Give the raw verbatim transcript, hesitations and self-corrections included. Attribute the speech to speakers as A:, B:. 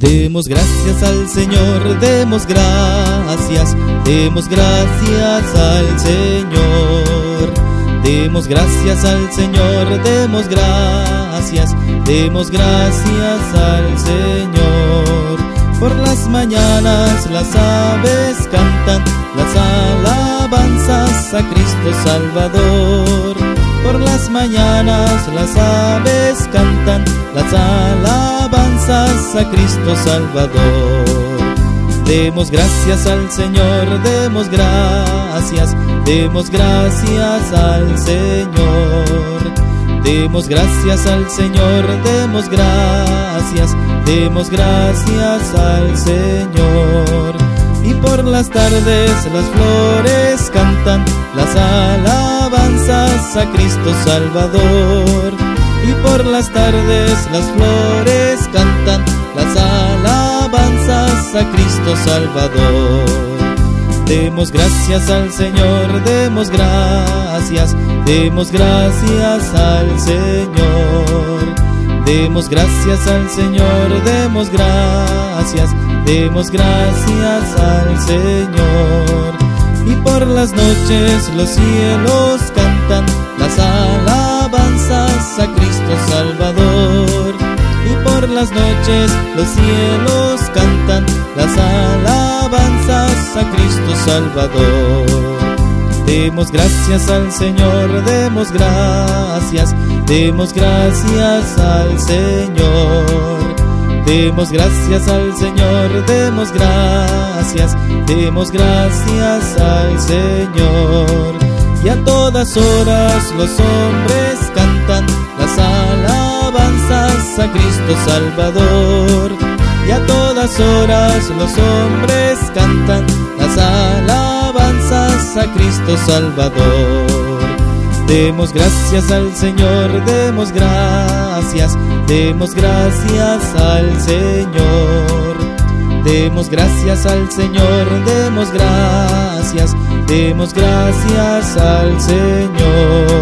A: Demos gracias al Señor, demos gracias, demos gracias al Señor. Demos gracias al Señor, demos gracias, demos gracias al Señor. Por las mañanas las aves cantan las alabanzas a Cristo Salvador. Por las mañanas las aves cantan las alabanzas a Cristo Salvador. Demos gracias al Señor, demos gracias, demos gracias al Señor. Demos gracias al Señor, demos gracias, demos gracias al Señor. Y por las tardes las flores cantan las alabanzas a Cristo Salvador. Y por las tardes las flores cantan las alabanzas a Cristo Salvador. Demos gracias al Señor, demos gracias, demos gracias al Señor. Demos gracias al Señor, demos gracias, demos gracias al Señor. Y por las noches los cielos cantan las alabanzas a Cristo Salvador. Y por las noches los cielos cantan las alabanzas a Cristo Salvador. Demos gracias al Señor, demos gracias, demos gracias al Señor. Demos gracias al Señor, demos gracias, demos gracias al Señor. Y a todas horas los hombres cantan las alabanzas a Cristo Salvador. Y a todas horas los hombres cantan las alabanzas a Cristo Salvador. Demos gracias al Señor, demos gracias, demos gracias al Señor. Demos gracias al Señor, demos gracias, demos gracias al Señor.